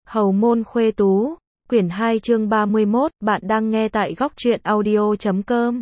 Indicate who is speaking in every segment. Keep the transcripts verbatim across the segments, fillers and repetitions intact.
Speaker 1: Hầu môn khuê tú, quyển hai chương ba mươi mốt, bạn đang nghe tại góc truyện audio chấm com.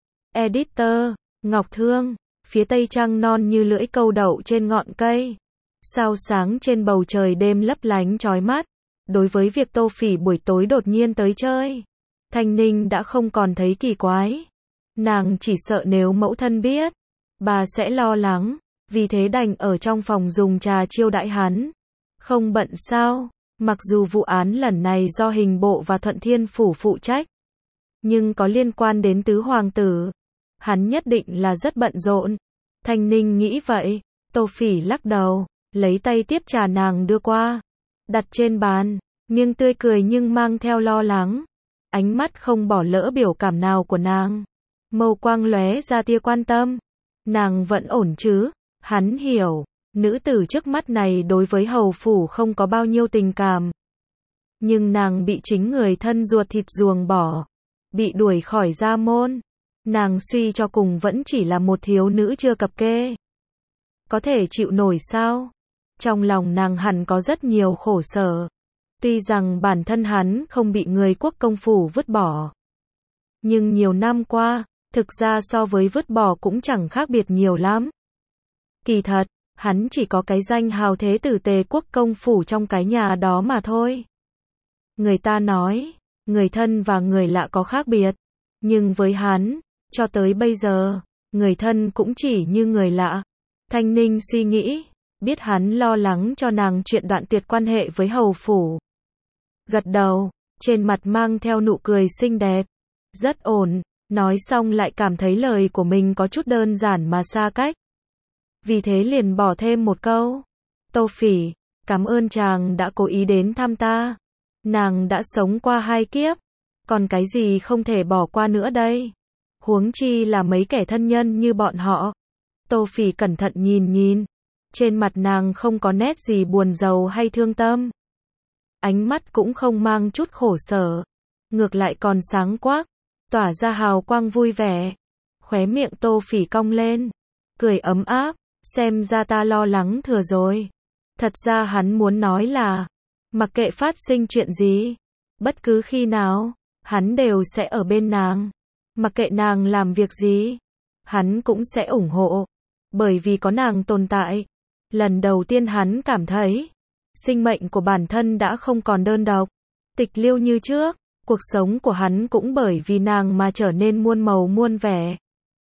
Speaker 1: Editor, Ngọc Thương, phía tây trăng non như lưỡi câu đậu trên ngọn cây. Sao sáng trên bầu trời đêm lấp lánh chói mắt. Đối với việc Tô Phỉ buổi tối đột nhiên tới chơi, Thanh Ninh đã không còn thấy kỳ quái. Nàng chỉ sợ nếu mẫu thân biết, bà sẽ lo lắng, vì thế đành ở trong phòng dùng trà chiêu đãi hắn. Không bận sao? Mặc dù vụ án lần này do hình bộ và Thuận Thiên Phủ phụ trách, nhưng có liên quan đến tứ hoàng tử, hắn nhất định là rất bận rộn. Thanh Ninh nghĩ vậy. Tô Phỉ lắc đầu, lấy tay tiếp trà nàng đưa qua, đặt trên bàn, miệng tươi cười nhưng mang theo lo lắng. Ánh mắt không bỏ lỡ biểu cảm nào của nàng, mâu quang lóe ra tia quan tâm. Nàng vẫn ổn chứ? Hắn hiểu, nữ tử trước mắt này đối với hầu phủ không có bao nhiêu tình cảm. Nhưng nàng bị chính người thân ruột thịt ruồng bỏ, bị đuổi khỏi gia môn. Nàng suy cho cùng vẫn chỉ là một thiếu nữ chưa cập kê. Có thể chịu nổi sao? Trong lòng nàng hẳn có rất nhiều khổ sở. Tuy rằng bản thân hắn không bị người quốc công phủ vứt bỏ, nhưng nhiều năm qua, thực ra so với vứt bỏ cũng chẳng khác biệt nhiều lắm. Kỳ thật, hắn chỉ có cái danh hào thế tử Tề quốc công phủ trong cái nhà đó mà thôi. Người ta nói, người thân và người lạ có khác biệt, nhưng với hắn, cho tới bây giờ, người thân cũng chỉ như người lạ. Thanh Ninh suy nghĩ, biết hắn lo lắng cho nàng chuyện đoạn tuyệt quan hệ với hầu phủ. Gật đầu, trên mặt mang theo nụ cười xinh đẹp. Rất ổn, nói xong lại cảm thấy lời của mình có chút đơn giản mà xa cách. Vì thế liền bỏ thêm một câu. Tô Phỉ, cảm ơn chàng đã cố ý đến thăm ta. Nàng đã sống qua hai kiếp, còn cái gì không thể bỏ qua nữa đây? Huống chi là mấy kẻ thân nhân như bọn họ. Tô Phỉ cẩn thận nhìn nhìn, trên mặt nàng không có nét gì buồn rầu hay thương tâm. Ánh mắt cũng không mang chút khổ sở, ngược lại còn sáng quắc, tỏa ra hào quang vui vẻ. Khóe miệng Tô Phỉ cong lên, cười ấm áp, xem ra ta lo lắng thừa rồi. Thật ra hắn muốn nói là, mặc kệ phát sinh chuyện gì, bất cứ khi nào, hắn đều sẽ ở bên nàng. Mặc kệ nàng làm việc gì, hắn cũng sẽ ủng hộ, bởi vì có nàng tồn tại. Lần đầu tiên hắn cảm thấy, sinh mệnh của bản thân đã không còn đơn độc, tịch liêu như trước. Cuộc sống của hắn cũng bởi vì nàng mà trở nên muôn màu muôn vẻ.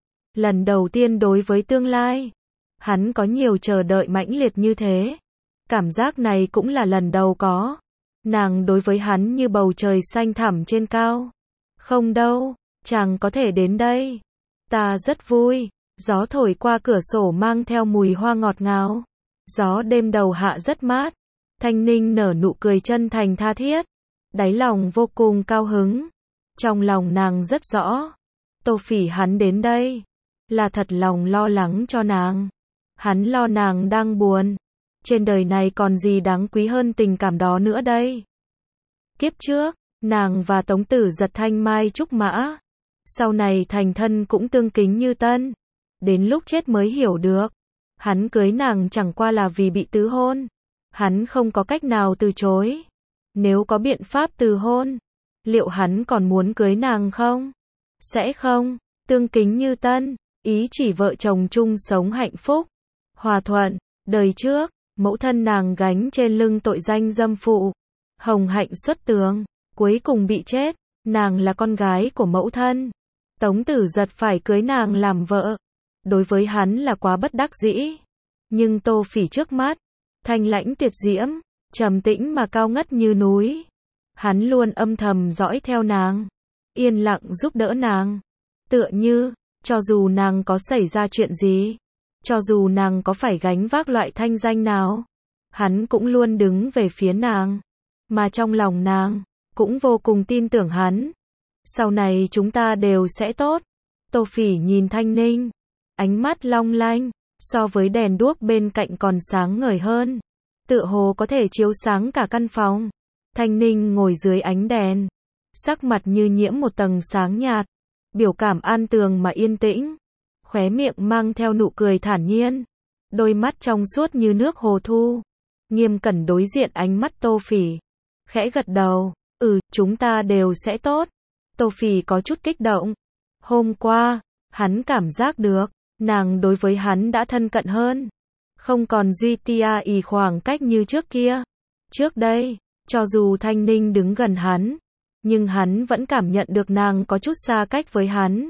Speaker 1: Lần đầu tiên đối với tương lai, hắn có nhiều chờ đợi mãnh liệt như thế. Cảm giác này cũng là lần đầu có. Nàng đối với hắn như bầu trời xanh thẳm trên cao. Không đâu, chàng có thể đến đây. Ta rất vui. Gió thổi qua cửa sổ mang theo mùi hoa ngọt ngào. Gió đêm đầu hạ rất mát. Thanh Ninh nở nụ cười chân thành tha thiết, đáy lòng vô cùng cao hứng. Trong lòng nàng rất rõ, Tô Phỉ hắn đến đây là thật lòng lo lắng cho nàng. Hắn lo nàng đang buồn. Trên đời này còn gì đáng quý hơn tình cảm đó nữa đây. Kiếp trước, nàng và Tống Tử Giật thanh mai trúc mã, sau này thành thân cũng tương kính như tân. Đến lúc chết mới hiểu được, hắn cưới nàng chẳng qua là vì bị tứ hôn. Hắn không có cách nào từ chối. Nếu có biện pháp từ hôn, liệu hắn còn muốn cưới nàng không? Sẽ không. Tương kính như tân, ý chỉ vợ chồng chung sống hạnh phúc, hòa thuận. Đời trước, mẫu thân nàng gánh trên lưng tội danh dâm phụ, hồng hạnh xuất tường, cuối cùng bị chết. Nàng là con gái của mẫu thân, Tống Tử Giật phải cưới nàng làm vợ. Đối với hắn là quá bất đắc dĩ. Nhưng Tô Phỉ trước mắt, thanh lãnh tuyệt diễm, trầm tĩnh mà cao ngất như núi. Hắn luôn âm thầm dõi theo nàng, yên lặng giúp đỡ nàng. Tựa như, cho dù nàng có xảy ra chuyện gì, cho dù nàng có phải gánh vác loại thanh danh nào, hắn cũng luôn đứng về phía nàng. Mà trong lòng nàng, cũng vô cùng tin tưởng hắn. Sau này chúng ta đều sẽ tốt. Tô Phỉ nhìn Thanh Ninh, ánh mắt long lanh, so với đèn đuốc bên cạnh còn sáng ngời hơn. Tựa hồ có thể chiếu sáng cả căn phòng. Thanh Ninh ngồi dưới ánh đèn, sắc mặt như nhiễm một tầng sáng nhạt, biểu cảm an tường mà yên tĩnh, khóe miệng mang theo nụ cười thản nhiên, đôi mắt trong suốt như nước hồ thu, nghiêm cẩn đối diện ánh mắt Tô Phỉ. khẽ gật đầu. Ừ, chúng ta đều sẽ tốt. Tô Phỉ có chút kích động. Hôm qua, hắn cảm giác được, nàng đối với hắn đã thân cận hơn. Không còn duy tia ì khoảng cách như trước kia. Trước đây, cho dù Thanh Ninh đứng gần hắn, nhưng hắn vẫn cảm nhận được nàng có chút xa cách với hắn.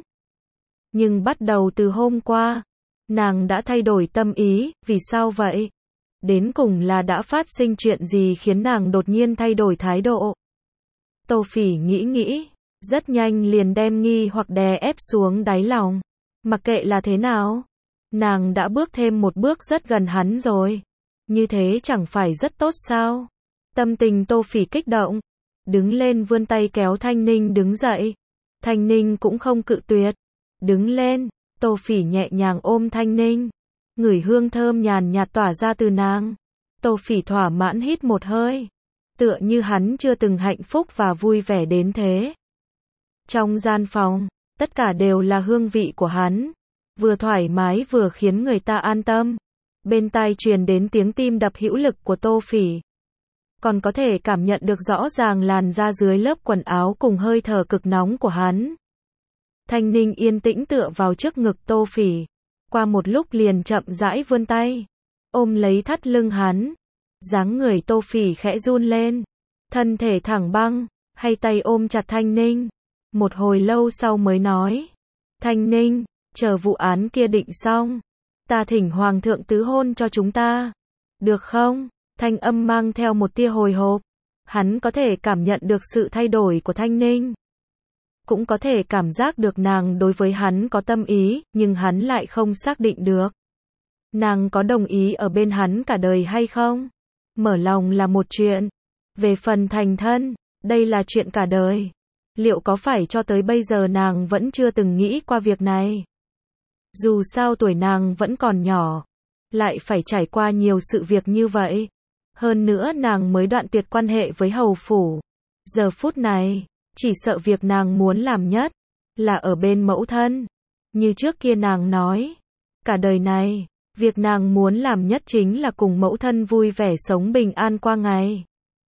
Speaker 1: Nhưng bắt đầu từ hôm qua, nàng đã thay đổi tâm ý, vì sao vậy? Đến cùng là đã phát sinh chuyện gì khiến nàng đột nhiên thay đổi thái độ? Tô Phỉ nghĩ nghĩ, rất nhanh liền đem nghi hoặc đè ép xuống đáy lòng. Mặc kệ là thế nào, nàng đã bước thêm một bước rất gần hắn rồi. Như thế chẳng phải rất tốt sao? Tâm tình Tô Phỉ kích động, đứng lên vươn tay kéo Thanh Ninh đứng dậy. Thanh Ninh cũng không cự tuyệt. Đứng lên, Tô Phỉ nhẹ nhàng ôm Thanh Ninh. Ngửi hương thơm nhàn nhạt tỏa ra từ nàng. Tô Phỉ thỏa mãn hít một hơi. Tựa như hắn chưa từng hạnh phúc và vui vẻ đến thế. Trong gian phòng, tất cả đều là hương vị của hắn. Vừa thoải mái vừa khiến người ta an tâm. Bên tai truyền đến tiếng tim đập hữu lực của Tô Phỉ. Còn có thể cảm nhận được rõ ràng làn da dưới lớp quần áo cùng hơi thở cực nóng của hắn. Thanh Ninh yên tĩnh tựa vào trước ngực Tô Phỉ. Qua một lúc liền chậm rãi vươn tay, ôm lấy thắt lưng hắn. Dáng người Tô Phỉ khẽ run lên, thân thể thẳng băng, hay tay ôm chặt Thanh Ninh. Một hồi lâu sau mới nói, Thanh Ninh, chờ vụ án kia định xong, ta thỉnh Hoàng thượng tứ hôn cho chúng ta. Được không? Thanh âm mang theo một tia hồi hộp. Hắn có thể cảm nhận được sự thay đổi của Thanh Ninh. Cũng có thể cảm giác được nàng đối với hắn có tâm ý, nhưng hắn lại không xác định được. Nàng có đồng ý ở bên hắn cả đời hay không? Mở lòng là một chuyện. Về phần thành thân, đây là chuyện cả đời. Liệu có phải cho tới bây giờ nàng vẫn chưa từng nghĩ qua việc này? Dù sao tuổi nàng vẫn còn nhỏ, lại phải trải qua nhiều sự việc như vậy. Hơn nữa nàng mới đoạn tuyệt quan hệ với hầu phủ. Giờ phút này, chỉ sợ việc nàng muốn làm nhất là ở bên mẫu thân. Như trước kia nàng nói, cả đời này, việc nàng muốn làm nhất chính là cùng mẫu thân vui vẻ sống bình an qua ngày.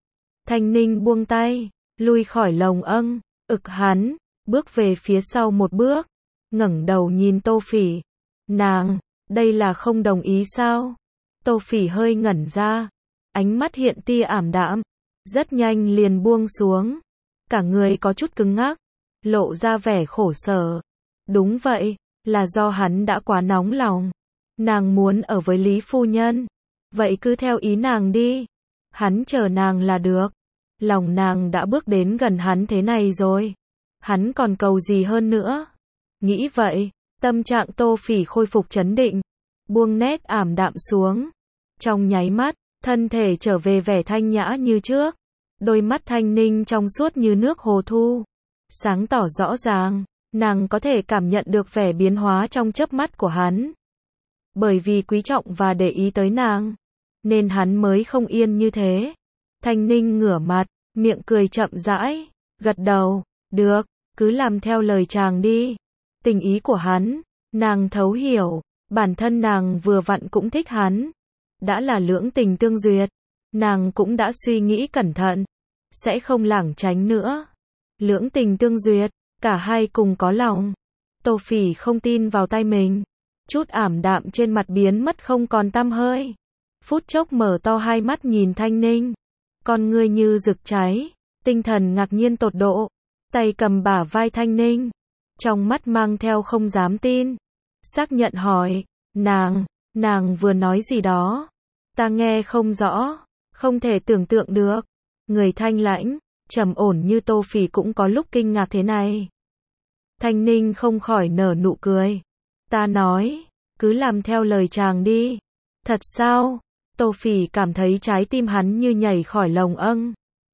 Speaker 1: Thanh Ninh buông tay, lui khỏi lồng âng, ực hắn, bước về phía sau một bước, ngẩng đầu nhìn Tô Phỉ. Nàng, đây là không đồng ý sao? Tô Phỉ hơi ngẩn ra, ánh mắt hiện tia ảm đạm, rất nhanh liền buông xuống. Cả người có chút cứng ngắc, lộ ra vẻ khổ sở. Đúng vậy, là do hắn đã quá nóng lòng. Nàng muốn ở với Lý phu nhân, vậy cứ theo ý nàng đi. Hắn chờ nàng là được. Lòng nàng đã bước đến gần hắn thế này rồi. Hắn còn cầu gì hơn nữa? Nghĩ vậy, tâm trạng Tô Phỉ khôi phục trấn định, buông nét ảm đạm xuống. Trong nháy mắt, thân thể trở về vẻ thanh nhã như trước. Đôi mắt Thanh Ninh trong suốt như nước hồ thu, sáng tỏ rõ ràng, nàng có thể cảm nhận được vẻ biến hóa trong chớp mắt của hắn. Bởi vì quý trọng và để ý tới nàng, nên hắn mới không yên như thế. Thanh Ninh ngửa mặt, miệng cười chậm rãi, gật đầu, được, cứ làm theo lời chàng đi. Tình ý của hắn, nàng thấu hiểu, bản thân nàng vừa vặn cũng thích hắn. Đã là lưỡng tình tương duyệt, nàng cũng đã suy nghĩ cẩn thận, sẽ không lảng tránh nữa. Lưỡng tình tương duyệt, cả hai cùng có lòng. Tô Phỉ không tin vào tay mình, chút ảm đạm trên mặt biến mất không còn tăm hơi. Phút chốc mở to hai mắt nhìn Thanh Ninh, con ngươi như rực cháy, tinh thần ngạc nhiên tột độ, tay cầm bả vai Thanh Ninh, trong mắt mang theo không dám tin, xác nhận hỏi, nàng, nàng vừa nói gì đó? Ta nghe không rõ, không thể tưởng tượng được. Người thanh lãnh, trầm ổn như Tô Phỉ cũng có lúc kinh ngạc thế này. Thanh Ninh không khỏi nở nụ cười. Ta nói, cứ làm theo lời chàng đi. Thật sao? Tô Phỉ cảm thấy trái tim hắn như nhảy khỏi lồng âng.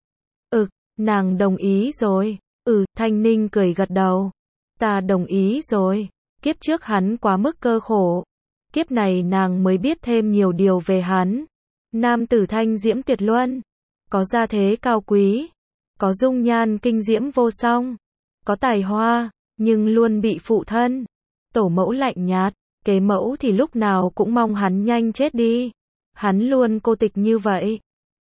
Speaker 1: Ừ, nàng đồng ý rồi. Ừ, Thanh Ninh cười gật đầu. Ta đồng ý rồi. Kiếp trước hắn quá mức cơ khổ. Kiếp này nàng mới biết thêm nhiều điều về hắn. Nam tử thanh diễm tuyệt luân, có gia thế cao quý, có dung nhan kinh diễm vô song, có tài hoa, nhưng luôn bị phụ thân, tổ mẫu lạnh nhạt, kế mẫu thì lúc nào cũng mong hắn nhanh chết đi. Hắn luôn cô tịch như vậy.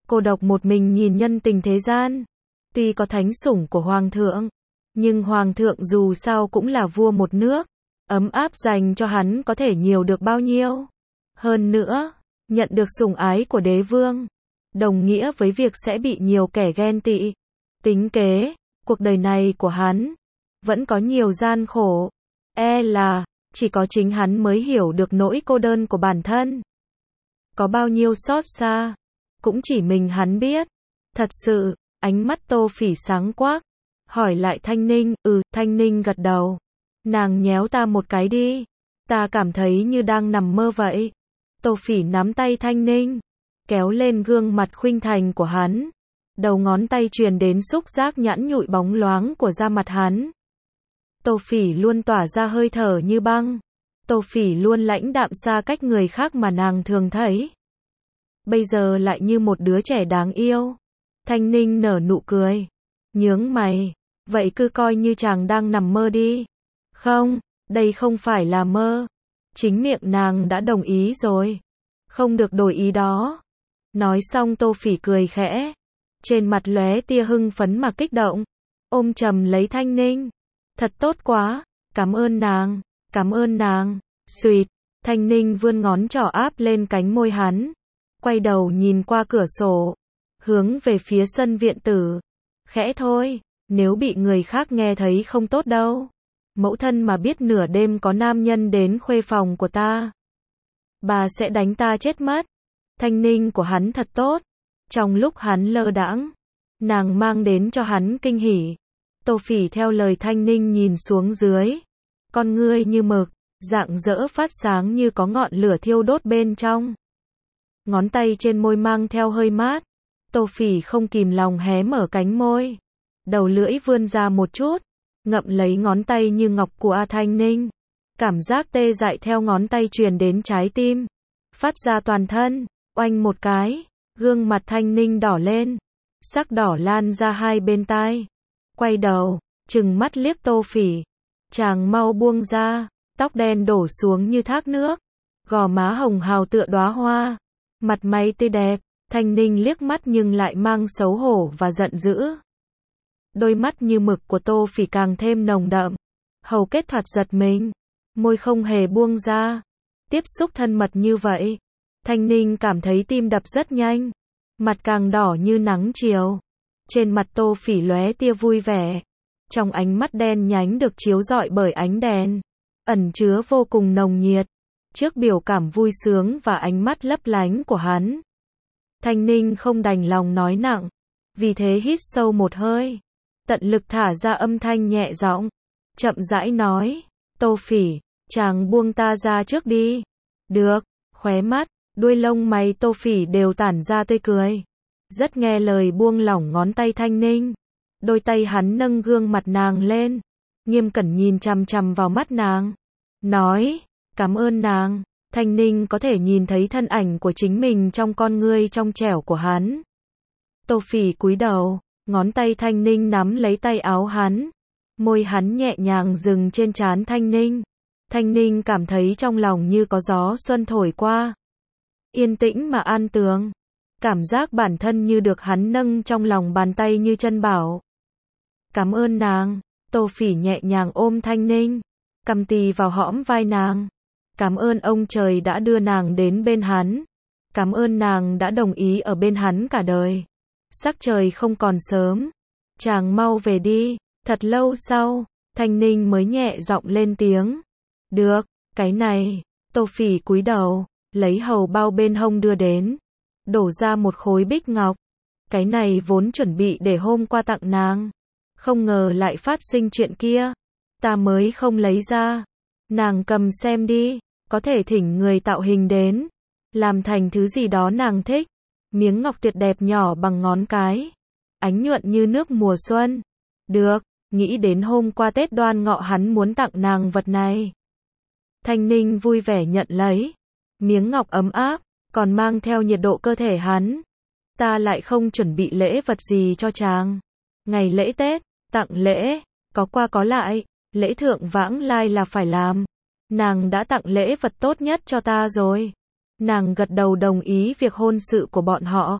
Speaker 1: cô độc một mình nhìn nhân tình thế gian. Tuy có thánh sủng của hoàng thượng, nhưng hoàng thượng dù sao cũng là vua một nước, ấm áp dành cho hắn có thể nhiều được bao nhiêu. Hơn nữa, nhận được sủng ái của đế vương, đồng nghĩa với việc sẽ bị nhiều kẻ ghen tị. Tính kế, cuộc đời này của hắn vẫn có nhiều gian khổ, e là chỉ có chính hắn mới hiểu được nỗi cô đơn của bản thân. Có bao nhiêu xót xa, cũng chỉ mình hắn biết. Thật sự, ánh mắt Tô Phỉ sáng quắc, hỏi lại Thanh Ninh. Ừ, Thanh Ninh gật đầu. Nàng nhéo ta một cái đi, ta cảm thấy như đang nằm mơ vậy. Tô Phỉ nắm tay Thanh Ninh, kéo lên gương mặt khuynh thành của hắn. Đầu ngón tay truyền đến xúc giác nhẵn nhụi bóng loáng của da mặt hắn. Tô Phỉ luôn tỏa ra hơi thở như băng. Tô Phỉ luôn lãnh đạm xa cách người khác mà nàng thường thấy. Bây giờ lại như một đứa trẻ đáng yêu. Thanh Ninh nở nụ cười, nhướng mày. Vậy cứ coi như chàng đang nằm mơ đi. Không, đây không phải là mơ. Chính miệng nàng đã đồng ý rồi. Không được đổi ý đó. Nói xong Tô Phỉ cười khẽ. Trên mặt lóe tia hưng phấn mà kích động. Ôm chầm lấy Thanh Ninh. Thật tốt quá, cảm ơn nàng, cảm ơn nàng. Xuyệt, Thanh Ninh vươn ngón trỏ áp lên cánh môi hắn. Quay đầu nhìn qua cửa sổ, hướng về phía sân viện tử. Khẽ thôi, nếu bị người khác nghe thấy không tốt đâu. Mẫu thân mà biết nửa đêm có nam nhân đến khuê phòng của ta, bà sẽ đánh ta chết mất. Thanh Ninh của hắn thật tốt. Trong lúc hắn lơ đãng, nàng mang đến cho hắn kinh hỉ. Tô Phỉ theo lời Thanh Ninh nhìn xuống dưới. Con ngươi như mực, rạng rỡ phát sáng như có ngọn lửa thiêu đốt bên trong. Ngón tay trên môi mang theo hơi mát. Tô Phỉ không kìm lòng hé mở cánh môi. Đầu lưỡi vươn ra một chút, ngậm lấy ngón tay như ngọc của A Thanh Ninh. Cảm giác tê dại theo ngón tay truyền đến trái tim, phát ra toàn thân. Oanh một cái, gương mặt Thanh Ninh đỏ lên, sắc đỏ lan ra hai bên tai. Quay đầu, trừng mắt liếc Tô Phỉ. Chàng mau buông ra. Tóc đen đổ xuống như thác nước, gò má hồng hào tựa đóa hoa, mặt mày tươi đẹp. Thanh Ninh liếc mắt nhưng lại mang xấu hổ và giận dữ. Đôi mắt như mực của Tô Phỉ càng thêm nồng đậm, hầu kết thoạt giật mình, môi không hề buông ra. Tiếp xúc thân mật như vậy, Thanh Ninh cảm thấy tim đập rất nhanh, mặt càng đỏ như nắng chiều. Trên mặt Tô Phỉ lóe tia vui vẻ, trong ánh mắt đen nhánh được chiếu rọi bởi ánh đèn, ẩn chứa vô cùng nồng nhiệt. Trước biểu cảm vui sướng và ánh mắt lấp lánh của hắn, Thanh Ninh không đành lòng nói nặng, vì thế hít sâu một hơi, tận lực thả ra âm thanh nhẹ giọng, chậm rãi nói. Tô Phỉ, chàng buông ta ra trước đi. Được. Khóe mắt, đuôi lông mày Tô Phỉ đều tản ra tươi cười, rất nghe lời buông lỏng ngón tay Thanh Ninh. Đôi tay hắn nâng gương mặt nàng lên, nghiêm cẩn nhìn chằm chằm vào mắt nàng, nói, cảm ơn nàng. Thanh Ninh có thể nhìn thấy thân ảnh của chính mình trong con ngươi trong trẻo của hắn. Tô Phỉ cúi đầu, ngón tay Thanh Ninh nắm lấy tay áo hắn, môi hắn nhẹ nhàng dừng trên trán Thanh Ninh. Thanh Ninh cảm thấy trong lòng như có gió xuân thổi qua, yên tĩnh mà an tường, cảm giác bản thân như được hắn nâng trong lòng bàn tay như chân bảo. Cảm ơn nàng. Tô Phỉ nhẹ nhàng ôm Thanh Ninh, cầm tì vào hõm vai nàng. Cảm ơn ông trời đã đưa nàng đến bên hắn. Cảm ơn nàng đã đồng ý ở bên hắn cả đời. Sắc trời không còn sớm, chàng mau về đi. Thật lâu sau, Thanh Ninh mới nhẹ giọng lên tiếng. Được, cái này. Tô Phỉ cúi đầu, lấy hầu bao bên hông đưa đến, đổ ra một khối bích ngọc. Cái này vốn chuẩn bị để hôm qua tặng nàng, không ngờ lại phát sinh chuyện kia, ta mới không lấy ra. Nàng cầm xem đi, có thể thỉnh người tạo hình đến, làm thành thứ gì đó nàng thích. Miếng ngọc tuyệt đẹp nhỏ bằng ngón cái, ánh nhuận như nước mùa xuân. Được, nghĩ đến hôm qua Tết Đoan Ngọ hắn muốn tặng nàng vật này. Thanh Ninh vui vẻ nhận lấy. Miếng ngọc ấm áp, còn mang theo nhiệt độ cơ thể hắn. Ta lại không chuẩn bị lễ vật gì cho chàng. Ngày lễ Tết, tặng lễ, có qua có lại, lễ thượng vãng lai là phải làm. Nàng đã tặng lễ vật tốt nhất cho ta rồi. Nàng gật đầu đồng ý việc hôn sự của bọn họ.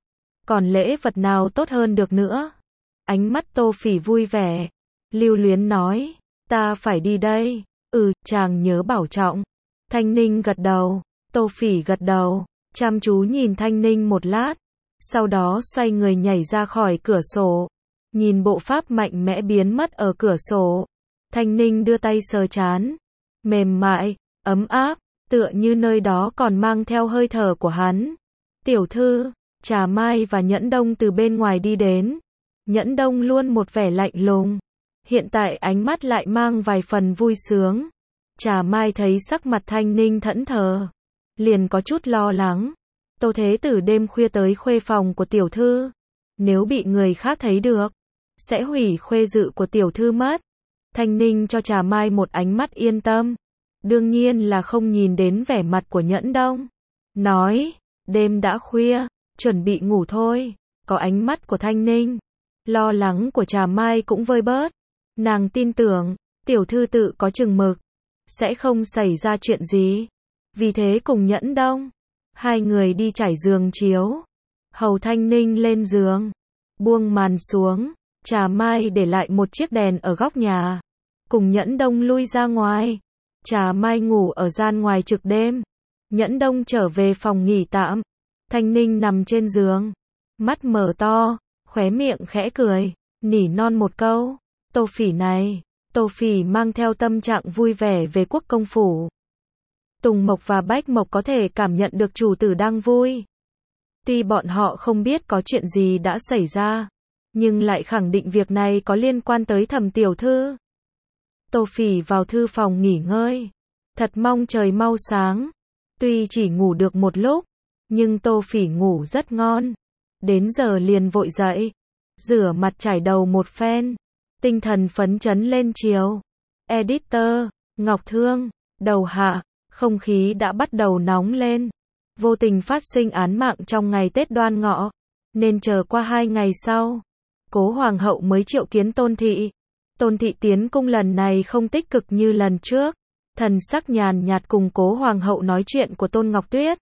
Speaker 1: còn lễ vật nào tốt hơn được nữa. Ánh mắt Tô Phỉ vui vẻ, lưu luyến nói, ta phải đi đây. Ừ, chàng nhớ bảo trọng. Thanh Ninh gật đầu, Tô Phỉ gật đầu, chăm chú nhìn Thanh Ninh một lát, sau đó xoay người nhảy ra khỏi cửa sổ, nhìn bộ pháp mạnh mẽ biến mất ở cửa sổ. Thanh Ninh đưa tay sờ trán, mềm mại, ấm áp, tựa như nơi đó còn mang theo hơi thở của hắn. Tiểu thư, Trà Mai và Nhẫn Đông từ bên ngoài đi đến. Nhẫn Đông luôn một vẻ lạnh lùng, hiện tại ánh mắt lại mang vài phần vui sướng. Trà Mai thấy sắc mặt Thanh Ninh thẫn thờ, liền có chút lo lắng. Tô Thế Tử đêm khuya tới khuê phòng của tiểu thư, nếu bị người khác thấy được, sẽ hủy khuê dự của tiểu thư mất. Thanh Ninh cho Trà Mai một ánh mắt yên tâm, đương nhiên là không nhìn đến vẻ mặt của Nhẫn Đông. Nói, đêm đã khuya, chuẩn bị ngủ thôi. Có ánh mắt của Thanh Ninh, lo lắng của Trà Mai cũng vơi bớt. Nàng tin tưởng, tiểu thư tự có chừng mực, sẽ không xảy ra chuyện gì. Vì thế cùng Nhẫn Đông, hai người đi trải giường chiếu. Hầu Thanh Ninh lên giường, buông màn xuống, Trà Mai để lại một chiếc đèn ở góc nhà, cùng Nhẫn Đông lui ra ngoài. Trà Mai ngủ ở gian ngoài trực đêm, Nhẫn Đông trở về phòng nghỉ tạm. Thanh Ninh nằm trên giường, mắt mở to, khóe miệng khẽ cười, nỉ non một câu, Tô Phỉ này. Tô Phỉ mang theo tâm trạng vui vẻ về Quốc công phủ. Tùng Mộc và Bách Mộc có thể cảm nhận được chủ tử đang vui. Tuy bọn họ không biết có chuyện gì đã xảy ra, nhưng lại khẳng định việc này có liên quan tới Thẩm tiểu thư. Tô Phỉ vào thư phòng nghỉ ngơi, thật mong trời mau sáng. Tuy chỉ ngủ được một lúc, nhưng Tô Phỉ ngủ rất ngon. Đến giờ liền vội dậy, rửa mặt trải đầu một phen, tinh thần phấn chấn lên chiều. Editor, Ngọc Thương, đầu hạ, không khí đã bắt đầu nóng lên. Vô tình phát sinh án mạng trong ngày Tết Đoan Ngọ, nên chờ qua hai ngày sau, Cố Hoàng hậu mới triệu kiến Tôn thị. Tôn thị tiến cung lần này không tích cực như lần trước, thần sắc nhàn nhạt cùng Cố Hoàng hậu nói chuyện của Tôn Ngọc Tuyết.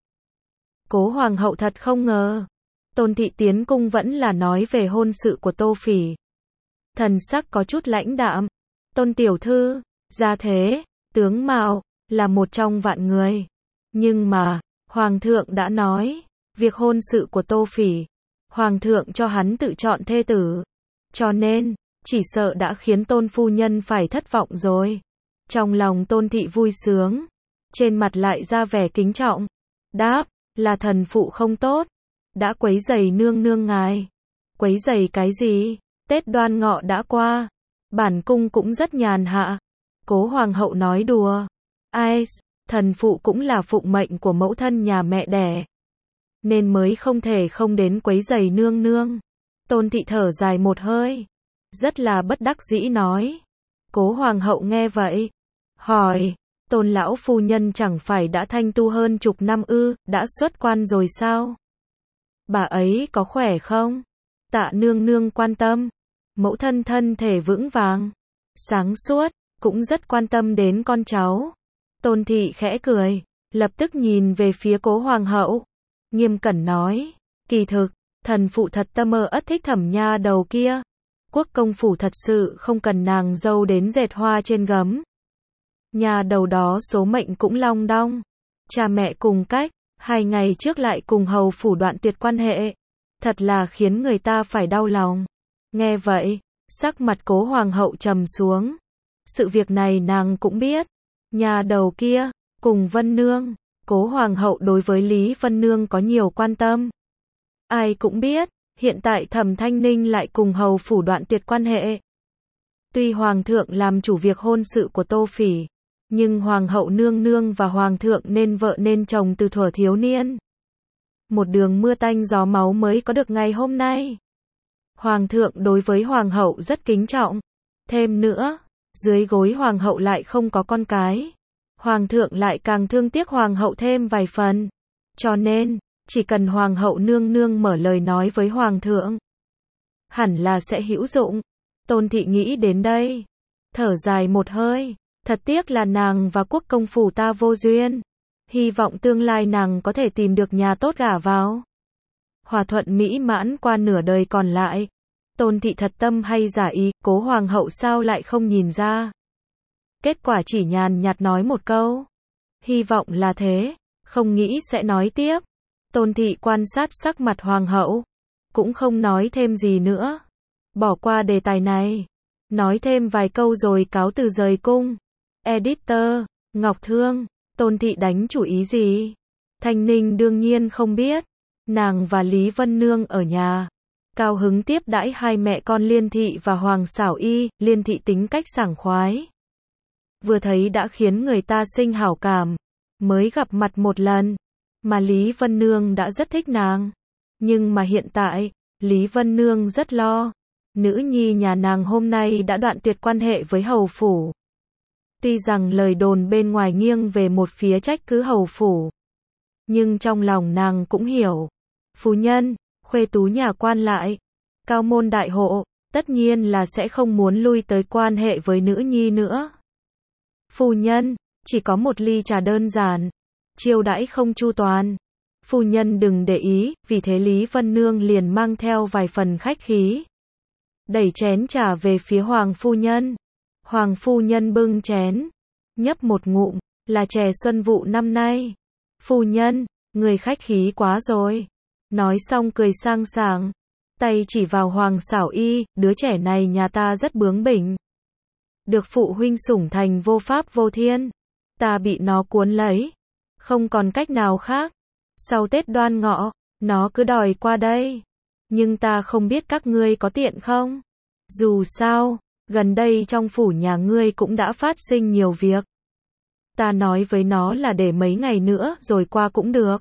Speaker 1: Cố Hoàng hậu thật không ngờ, Tôn thị tiến cung vẫn là nói về hôn sự của Tô Phỉ. Thần sắc có chút lãnh đạm, Tôn tiểu thư, gia thế, tướng mạo, là một trong vạn người. Nhưng mà, Hoàng thượng đã nói, việc hôn sự của Tô Phỉ, Hoàng thượng cho hắn tự chọn thê tử. Cho nên, chỉ sợ đã khiến Tôn phu nhân phải thất vọng rồi. Trong lòng Tôn thị vui sướng, trên mặt lại ra vẻ kính trọng. Đáp, là thần phụ không tốt, đã quấy rầy nương nương ngài. Quấy rầy cái gì? Tết Đoan Ngọ đã qua, bản cung cũng rất nhàn hạ. Cố Hoàng hậu nói đùa. Ai, thần phụ cũng là phụng mệnh của mẫu thân nhà mẹ đẻ, nên mới không thể không đến quấy rầy nương nương. Tôn thị thở dài một hơi, rất là bất đắc dĩ nói. Cố Hoàng hậu nghe vậy, hỏi, Tôn lão phu nhân chẳng phải đã thanh tu hơn chục năm ư, đã xuất quan rồi sao? Bà ấy có khỏe không? Tạ nương nương quan tâm, mẫu thân thân thể vững vàng, sáng suốt, cũng rất quan tâm đến con cháu. Tôn thị khẽ cười, lập tức nhìn về phía Cố Hoàng hậu, nghiêm cẩn nói, kỳ thực, thần phụ thật tâm mơ ất thích Thẩm nha đầu kia. Quốc công phủ thật sự không cần nàng dâu đến dệt hoa trên gấm. Nhà đầu đó số mệnh cũng long đong, cha mẹ cùng cách, hai ngày trước lại cùng hầu phủ đoạn tuyệt quan hệ, thật là khiến người ta phải đau lòng. Nghe vậy, sắc mặt Cố Hoàng hậu trầm xuống. Sự việc này nàng cũng biết. Nhà đầu kia, cùng Vân Nương, Cố Hoàng hậu đối với Lý Vân Nương có nhiều quan tâm. Ai cũng biết, hiện tại Thẩm Thanh Ninh lại cùng hầu phủ đoạn tuyệt quan hệ. Tuy Hoàng thượng làm chủ việc hôn sự của Tô Phỉ, nhưng Hoàng hậu nương nương và Hoàng thượng nên vợ nên chồng từ thuở thiếu niên. Một đường mưa tanh gió máu mới có được ngày hôm nay. Hoàng thượng đối với Hoàng hậu rất kính trọng. Thêm nữa, dưới gối Hoàng hậu lại không có con cái. Hoàng thượng lại càng thương tiếc Hoàng hậu thêm vài phần. Cho nên, chỉ cần Hoàng hậu nương nương mở lời nói với Hoàng thượng, hẳn là sẽ hữu dụng. Tôn thị nghĩ đến đây, thở dài một hơi, thật tiếc là nàng và quốc công phủ ta vô duyên. Hy vọng tương lai nàng có thể tìm được nhà tốt gả vào. hòa thuận mỹ mãn qua nửa đời còn lại. Tôn thị thật tâm hay giả ý, cố hoàng hậu sao lại không nhìn ra. Kết quả chỉ nhàn nhạt nói một câu. Hy vọng là thế, không nghĩ sẽ nói tiếp. Tôn thị quan sát sắc mặt hoàng hậu, cũng không nói thêm gì nữa. Bỏ qua đề tài này, nói thêm vài câu rồi cáo từ rời cung. Editor, Ngọc Thương, Tôn thị đánh chủ ý gì? Thanh Ninh đương nhiên không biết. Nàng và Lý Vân Nương ở nhà, cao hứng tiếp đãi hai mẹ con Liên thị và Hoàng Xảo Y. Liên thị tính cách sảng khoái, vừa thấy đã khiến người ta sinh hảo cảm. Mới gặp mặt một lần, mà Lý Vân Nương đã rất thích nàng. Nhưng mà hiện tại, Lý Vân Nương rất lo. Nữ nhi nhà nàng hôm nay đã đoạn tuyệt quan hệ với hầu phủ. Tuy rằng lời đồn bên ngoài nghiêng về một phía trách cứ hầu phủ, nhưng trong lòng nàng cũng hiểu. Phu nhân, khuê tú nhà quan lại, cao môn đại hộ, tất nhiên là sẽ không muốn lui tới quan hệ với nữ nhi nữa. Phu nhân, chỉ có một ly trà đơn giản, chiêu đãi không chu toàn. Phu nhân đừng để ý, vì thế Lý Vân Nương liền mang theo vài phần khách khí. Đẩy chén trà về phía Hoàng phu nhân. Hoàng phu nhân bưng chén, nhấp một ngụm, là chè xuân vụ năm nay. Phu nhân, người khách khí quá rồi. Nói xong cười sang sảng, tay chỉ vào Hoàng Xảo Y, đứa trẻ này nhà ta rất bướng bỉnh. Được phụ huynh sủng thành vô pháp vô thiên. Ta bị nó cuốn lấy, không còn cách nào khác. Sau Tết Đoan Ngọ, nó cứ đòi qua đây. Nhưng ta không biết các ngươi có tiện không? Dù sao, gần đây trong phủ nhà ngươi cũng đã phát sinh nhiều việc. Ta nói với nó là để mấy ngày nữa rồi qua cũng được.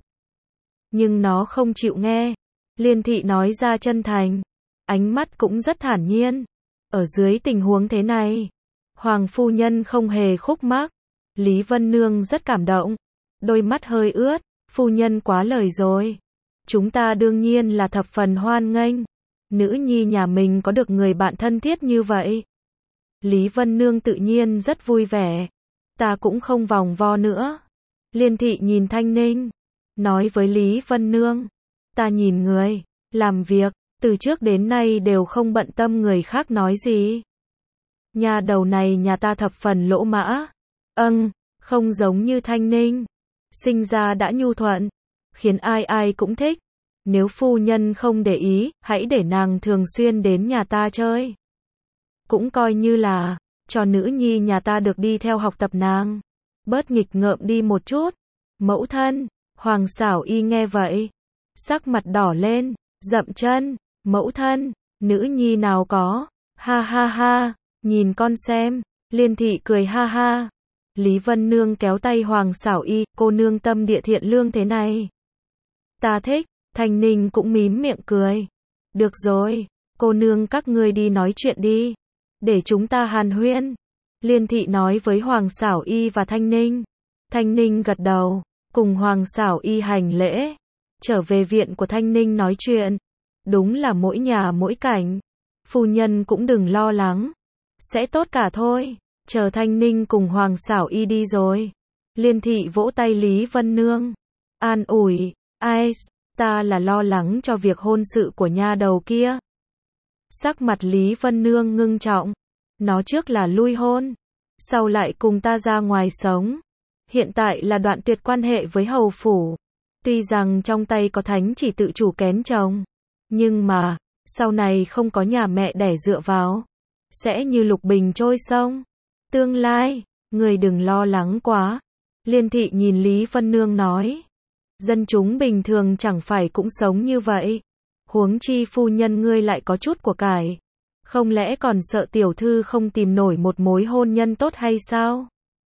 Speaker 1: Nhưng nó không chịu nghe. Liên thị nói ra chân thành, ánh mắt cũng rất thản nhiên. Ở dưới tình huống thế này, Hoàng phu nhân không hề khúc mắc. Lý Vân Nương rất cảm động, đôi mắt hơi ướt. Phu nhân quá lời rồi. Chúng ta đương nhiên là thập phần hoan nghênh. Nữ nhi nhà mình có được người bạn thân thiết như vậy. Lý Vân Nương tự nhiên rất vui vẻ. Ta cũng không vòng vo nữa. Liên thị nhìn Thanh Ninh, nói với Lý Vân Nương. Ta nhìn người, làm việc, từ trước đến nay đều không bận tâm người khác nói gì. Nhà đầu này nhà ta thập phần lỗ mã. Âng, không giống như Thanh Ninh. Sinh ra đã nhu thuận, khiến ai ai cũng thích. Nếu phu nhân không để ý, hãy để nàng thường xuyên đến nhà ta chơi. Cũng coi như là, cho nữ nhi nhà ta được đi theo học tập nàng. Bớt nghịch ngợm đi một chút. Mẫu thân, Hoàng Xảo Y nghe vậy, sắc mặt đỏ lên, dậm chân. Mẫu thân, nữ nhi nào có. Ha ha ha, nhìn con xem. Liên thị cười ha ha. Lý Vân Nương kéo tay Hoàng Xảo Y, cô nương tâm địa thiện lương thế này. Ta thích. Thanh Ninh cũng mím miệng cười. Được rồi, cô nương các ngươi đi nói chuyện đi, để chúng ta hàn huyên. Liên thị nói với Hoàng Xảo Y và Thanh Ninh. Thanh Ninh gật đầu, cùng Hoàng Xảo Y hành lễ, trở về viện của Thanh Ninh nói chuyện. Đúng là mỗi nhà mỗi cảnh. Phu nhân cũng đừng lo lắng, sẽ tốt cả thôi. Chờ Thanh Ninh cùng Hoàng Xảo Y đi rồi, Liên thị vỗ tay Lý Vân Nương, an ủi. Ai, ta là lo lắng cho việc hôn sự của nha đầu kia. Sắc mặt Lý Vân Nương ngưng trọng. Nó trước là lui hôn, sau lại cùng ta ra ngoài sống, hiện tại là đoạn tuyệt quan hệ với hầu phủ. Tuy rằng trong tay có thánh chỉ tự chủ kén chồng, nhưng mà, sau này không có nhà mẹ đẻ dựa vào, sẽ như lục bình trôi sông. Tương lai, người đừng lo lắng quá. Liên thị nhìn Lý Vân Nương nói. Dân chúng bình thường chẳng phải cũng sống như vậy. Huống chi phu nhân ngươi lại có chút của cải. Không lẽ còn sợ tiểu thư không tìm nổi một mối hôn nhân tốt hay sao?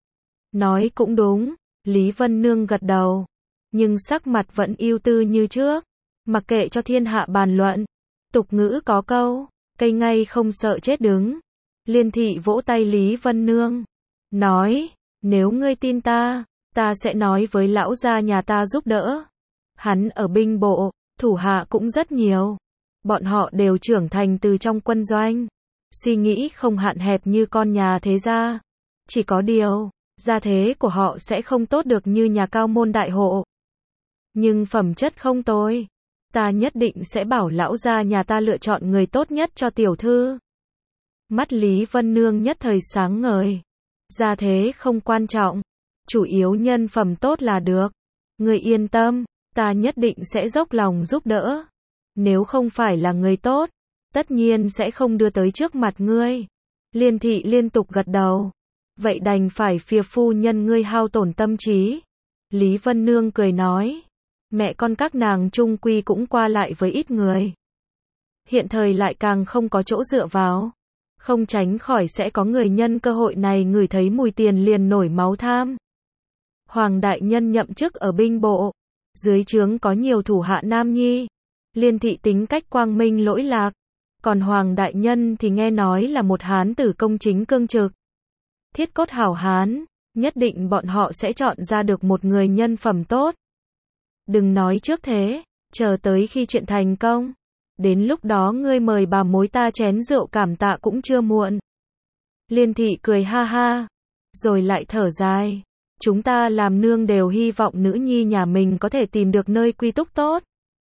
Speaker 1: Nói cũng đúng, Lý Vân Nương gật đầu. Nhưng sắc mặt vẫn ưu tư như trước. Mặc kệ cho thiên hạ bàn luận. Tục ngữ có câu, cây ngay không sợ chết đứng. Liên thị vỗ tay Lý Vân Nương, nói, nếu ngươi tin ta, ta sẽ nói với lão gia nhà ta giúp đỡ. Hắn ở binh bộ, thủ hạ cũng rất nhiều. Bọn họ đều trưởng thành từ trong quân doanh. Suy nghĩ không hạn hẹp như con nhà thế gia. Chỉ có điều, gia thế của họ sẽ không tốt được như nhà cao môn đại hộ. Nhưng phẩm chất không tồi. ta nhất định sẽ bảo lão gia nhà ta lựa chọn người tốt nhất cho tiểu thư. Mắt Lý Vân Nương nhất thời sáng ngời. Gia thế không quan trọng, chủ yếu nhân phẩm tốt là được. Ngươi yên tâm, ta nhất định sẽ dốc lòng giúp đỡ. Nếu không phải là người tốt, tất nhiên sẽ không đưa tới trước mặt ngươi. Liên thị liên tục gật đầu. Vậy đành phải phiền phu nhân ngươi hao tổn tâm trí. Lý Vân Nương cười nói. Mẹ con các nàng chung quy cũng qua lại với ít người. Hiện thời lại càng không có chỗ dựa vào. Không tránh khỏi sẽ có người nhân cơ hội này ngửi thấy mùi tiền liền nổi máu tham. Hoàng đại nhân nhậm chức ở binh bộ. Dưới trướng có nhiều thủ hạ nam nhi. Liên thị tính cách quang minh lỗi lạc. Còn Hoàng đại nhân thì nghe nói là một hán tử công chính cương trực. Thiết cốt hảo hán, nhất định bọn họ sẽ chọn ra được một người nhân phẩm tốt. Đừng nói trước thế, chờ tới khi chuyện thành công. Đến lúc đó ngươi mời bà mối ta chén rượu cảm tạ cũng chưa muộn. Liên thị cười ha ha, rồi lại thở dài. Chúng ta làm nương đều hy vọng nữ nhi nhà mình có thể tìm được nơi quy túc tốt.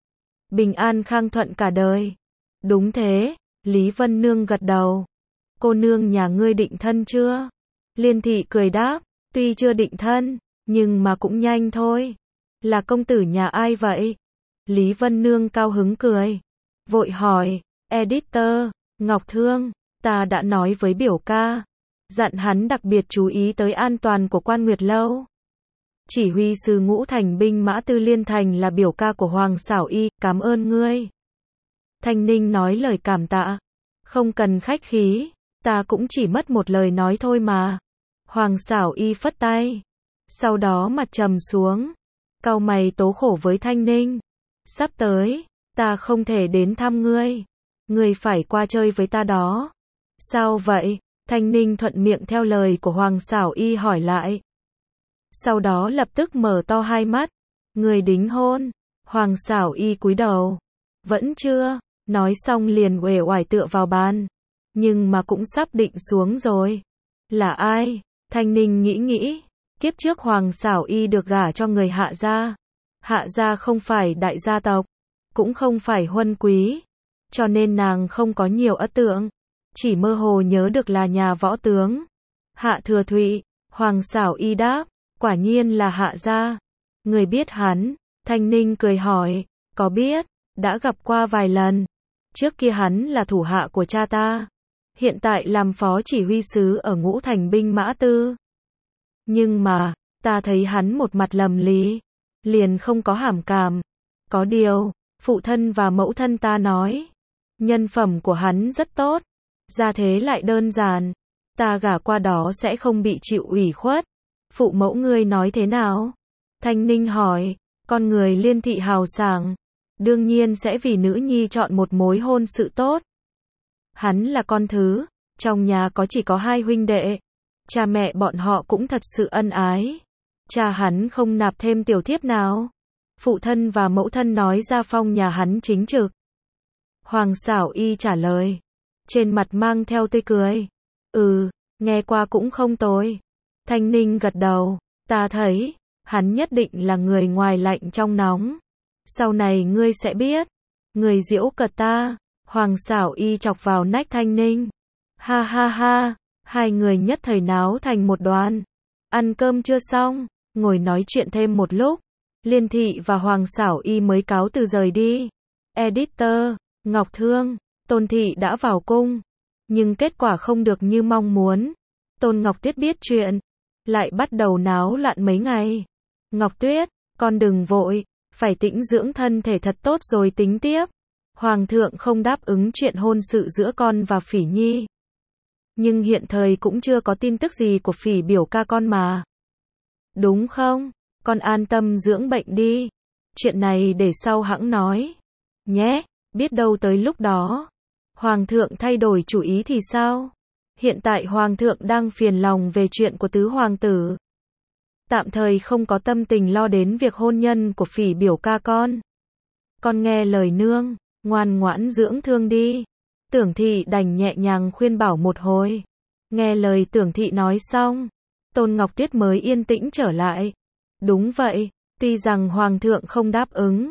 Speaker 1: Bình an khang thuận cả đời. Đúng thế, Lý Vân Nương gật đầu. Cô nương nhà ngươi định thân chưa? Liên thị cười đáp, tuy chưa định thân, nhưng mà cũng nhanh thôi. Là công tử nhà ai vậy? Lý Vân Nương cao hứng cười. Vội hỏi, editor, Ngọc Thương, ta đã nói với biểu ca. Dặn hắn đặc biệt chú ý tới an toàn của Quan Nguyệt Lâu. Chỉ huy sư Ngũ Thành binh mã Tư Liên Thành là biểu ca của Hoàng Xảo Y, cảm ơn ngươi. Thanh Ninh nói lời cảm tạ. Không cần khách khí, ta cũng chỉ mất một lời nói thôi mà. Hoàng Xảo Y phất tay. Sau đó mặt trầm xuống. Cau mày tố khổ với Thanh Ninh. Sắp tới, ta không thể đến thăm ngươi. Ngươi phải qua chơi với ta đó. Sao vậy? Thanh Ninh thuận miệng theo lời của Hoàng Xảo Y hỏi lại. Sau đó lập tức mở to hai mắt. Ngươi đính hôn? Hoàng Xảo Y cúi đầu. Vẫn chưa, nói xong liền uể oải tựa vào bàn. Nhưng mà cũng sắp định xuống rồi. Là ai? Thanh Ninh nghĩ nghĩ. Kiếp trước Hoàng Xảo Y được gả cho người Hạ gia. Hạ gia không phải đại gia tộc, cũng không phải huân quý, cho nên nàng không có nhiều ấn tượng, chỉ mơ hồ nhớ được là nhà võ tướng. Hạ Thừa Thụy. Hoàng Xảo Y đáp, quả nhiên là Hạ gia. Người biết hắn? Thanh Ninh cười hỏi, có biết, đã gặp qua vài lần. Trước kia hắn là thủ hạ của cha ta, hiện tại làm phó chỉ huy sứ ở Ngũ Thành binh mã Tư. Nhưng mà, ta thấy hắn một mặt lầm lý, liền không có hảo cảm. Có điều, phụ thân và mẫu thân ta nói, nhân phẩm của hắn rất tốt, gia thế lại đơn giản, ta gả qua đó sẽ không bị chịu ủy khuất. Phụ mẫu ngươi nói thế nào? Thanh Ninh hỏi, con người Liên thị hào sảng, đương nhiên sẽ vì nữ nhi chọn một mối hôn sự tốt. Hắn là con thứ, trong nhà có chỉ có hai huynh đệ, cha mẹ bọn họ cũng thật sự ân ái. Cha hắn không nạp thêm tiểu thiếp nào. Phụ thân và mẫu thân nói gia phong nhà hắn chính trực. Hoàng Xảo Y trả lời, trên mặt mang theo tươi cười. Ừ, nghe qua cũng không tồi. Thanh Ninh gật đầu, ta thấy, hắn nhất định là người ngoài lạnh trong nóng. Sau này ngươi sẽ biết. Người giễu cợt ta. Hoàng Xảo Y chọc vào nách Thanh Ninh. Ha ha ha, hai người nhất thời náo thành một đoàn. Ăn cơm chưa xong, ngồi nói chuyện thêm một lúc. Liên thị và Hoàng Xảo Y mới cáo từ rời đi. Editor, Ngọc Thương, Tôn thị đã vào cung, nhưng kết quả không được như mong muốn. Tôn Ngọc Tuyết biết chuyện, lại bắt đầu náo loạn mấy ngày. Ngọc Tuyết, con đừng vội, phải tĩnh dưỡng thân thể thật tốt rồi tính tiếp. Hoàng thượng không đáp ứng chuyện hôn sự giữa con và Phỉ Nhi. Nhưng hiện thời cũng chưa có tin tức gì của Phỉ biểu ca con mà. Đúng không? Con an tâm dưỡng bệnh đi. Chuyện này để sau hẵng nói. Nhé, biết đâu tới lúc đó. Hoàng thượng thay đổi chủ ý thì sao? Hiện tại Hoàng thượng đang phiền lòng về chuyện của tứ hoàng tử. Tạm thời không có tâm tình lo đến việc hôn nhân của Phỉ biểu ca con. Con nghe lời nương, ngoan ngoãn dưỡng thương đi. Tưởng thị đành nhẹ nhàng khuyên bảo một hồi. Nghe lời Tưởng thị nói xong, Tôn Ngọc Tuyết mới yên tĩnh trở lại. Đúng vậy, tuy rằng Hoàng thượng không đáp ứng,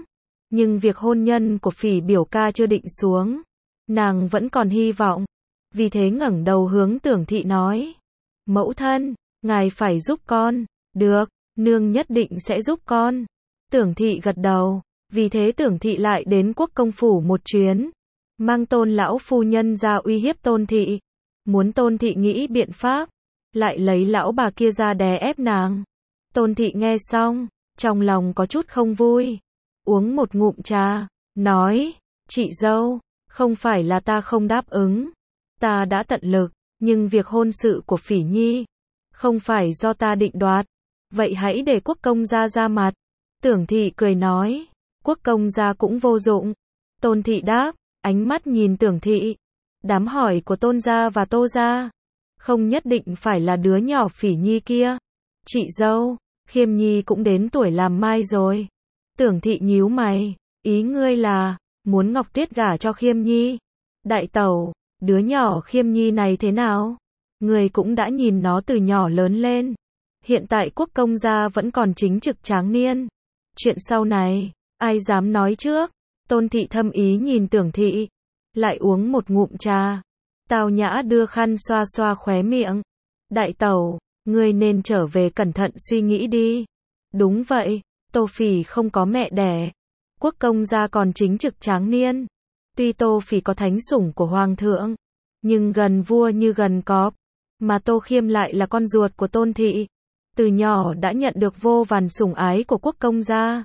Speaker 1: Nhưng việc hôn nhân của Phỉ biểu ca chưa định xuống, nàng vẫn còn hy vọng. Vì thế ngẩng đầu hướng Tưởng Thị nói. Mẫu thân, ngài phải giúp con. Được, nương nhất định sẽ giúp con. Tưởng Thị gật đầu. Vì thế Tưởng Thị lại đến Quốc công phủ một chuyến. Mang Tôn lão phu nhân ra uy hiếp Tôn Thị. Muốn Tôn Thị nghĩ biện pháp. Lại lấy lão bà kia ra đè ép nàng. Tôn Thị nghe xong, trong lòng có chút không vui. Uống một ngụm trà, nói, chị dâu, không phải là ta không đáp ứng. Ta đã tận lực, nhưng việc hôn sự của Phỉ Nhi, không phải do ta định đoạt. Vậy hãy để quốc công gia ra mặt. Tưởng Thị cười nói, quốc công gia cũng vô dụng. Tôn Thị đáp, ánh mắt nhìn Tưởng Thị. Đám hỏi của Tôn gia và Tô gia, không nhất định phải là đứa nhỏ Phỉ Nhi kia. Chị dâu, Khiêm Nhi cũng đến tuổi làm mai rồi. Tưởng Thị nhíu mày, ý ngươi là, muốn Ngọc Tuyết gả cho Khiêm Nhi. Đại tẩu, đứa nhỏ Khiêm Nhi này thế nào? Người cũng đã nhìn nó từ nhỏ lớn lên. Hiện tại quốc công gia vẫn còn chính trực tráng niên. Chuyện sau này, ai dám nói trước? Tôn Thị thâm ý nhìn Tưởng Thị, lại uống một ngụm trà. Tào Nhã đưa khăn xoa xoa khóe miệng. Đại tẩu, ngươi nên trở về cẩn thận suy nghĩ đi. Đúng vậy, Tô Phỉ không có mẹ đẻ. Quốc công gia còn chính trực tráng niên. Tuy Tô Phỉ có thánh sủng của hoàng thượng, nhưng gần vua như gần cọp. Mà Tô Khiêm lại là con ruột của Tôn Thị. Từ nhỏ đã nhận được vô vàn sủng ái của quốc công gia.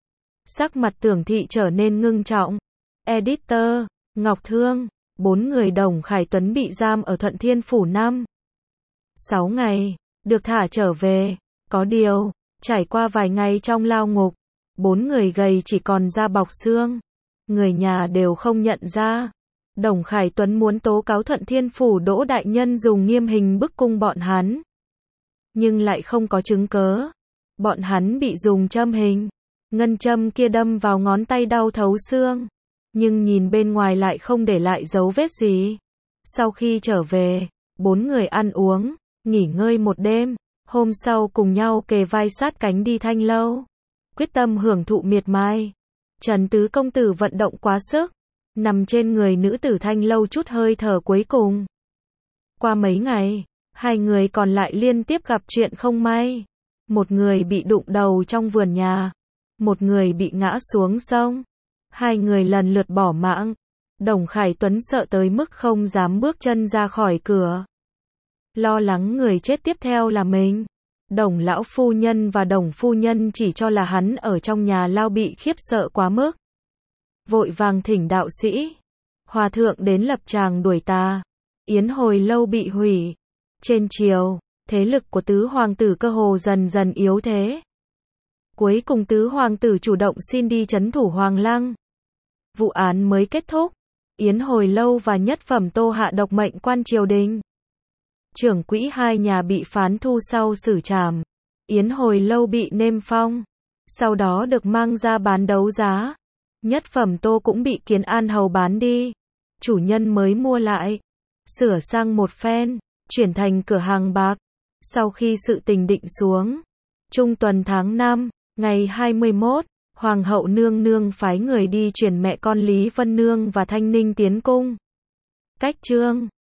Speaker 1: Sắc mặt Tưởng Thị trở nên ngưng trọng. Editor, Ngọc Thương, bốn người Đồng Khải Tuấn bị giam ở Thuận Thiên Phủ năm sáu ngày, được thả trở về. Có điều, trải qua vài ngày trong lao ngục, bốn người gầy chỉ còn da bọc xương. Người nhà đều không nhận ra. Đồng Khải Tuấn muốn tố cáo Thuận Thiên Phủ Đỗ đại nhân dùng nghiêm hình bức cung bọn hắn, nhưng lại không có chứng cớ. Bọn hắn bị dùng châm hình, ngân châm kia đâm vào ngón tay đau thấu xương, nhưng nhìn bên ngoài lại không để lại dấu vết gì. Sau khi trở về, bốn người ăn uống, nghỉ ngơi một đêm, hôm sau cùng nhau kề vai sát cánh đi Thanh Lâu, quyết tâm hưởng thụ miệt mài. Trần Tứ công tử vận động quá sức, nằm trên người nữ tử Thanh Lâu chút hơi thở cuối cùng. Qua mấy ngày, hai người còn lại liên tiếp gặp chuyện không may. Một người bị đụng đầu trong vườn nhà, một người bị ngã xuống sông. Hai người lần lượt bỏ mạng. Đồng Khải Tuấn sợ tới mức không dám bước chân ra khỏi cửa. Lo lắng người chết tiếp theo là mình. Đồng lão phu nhân và Đồng phu nhân chỉ cho là hắn ở trong nhà lao bị khiếp sợ quá mức. Vội vàng thỉnh đạo sĩ, hòa thượng đến lập tràng đuổi tà. Yến hồi lâu bị hủy. Trên triều, thế lực của tứ hoàng tử cơ hồ dần dần yếu thế. Cuối cùng tứ hoàng tử chủ động xin đi trấn thủ Hoàng Lăng. Vụ án mới kết thúc. Yến hồi lâu và nhất phẩm Tô hạ độc mệnh quan triều đình. Trưởng quỹ hai nhà bị phán thu sau xử trảm. Yến hồi lâu bị nêm phong, sau đó được mang ra bán đấu giá. Nhất phẩm Tô cũng bị Kiến An Hầu bán đi. Chủ nhân mới mua lại, sửa sang một phen, chuyển thành cửa hàng bạc. Sau khi sự tình định xuống, trung tuần tháng năm, ngày hai mươi mốt, Hoàng hậu nương nương phái người đi truyền mẹ con Lý Vân Nương và Thanh Ninh tiến cung. Cách chương